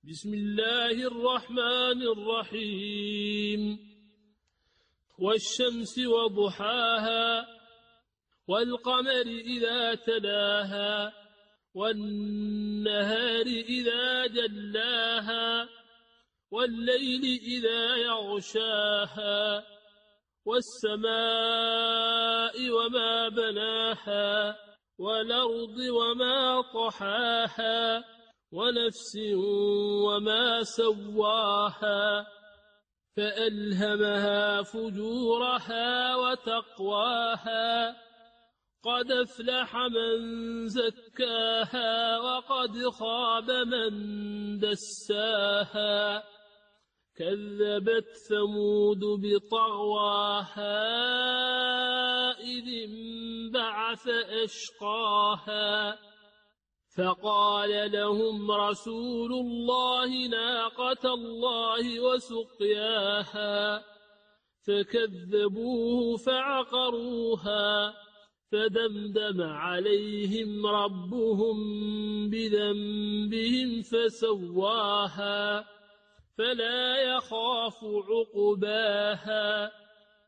بسم الله الرحمن الرحيم والشمس وضحاها والقمر إذا تلاها والنهار إذا جلاها والليل إذا يغشاها والسماء وما بناها والأرض وما طحاها ونفس وما سواها فألهمها فجورها وتقواها قد أفلح من زكاها وقد خاب من دساها كذبت ثمود بطغواها إذ انبعث أشقاها فقال لهم رسول الله ناقة الله وسقياها فكذبوه فعقروها فدمدم عليهم ربهم بذنبهم فسواها فلا يخاف عقباها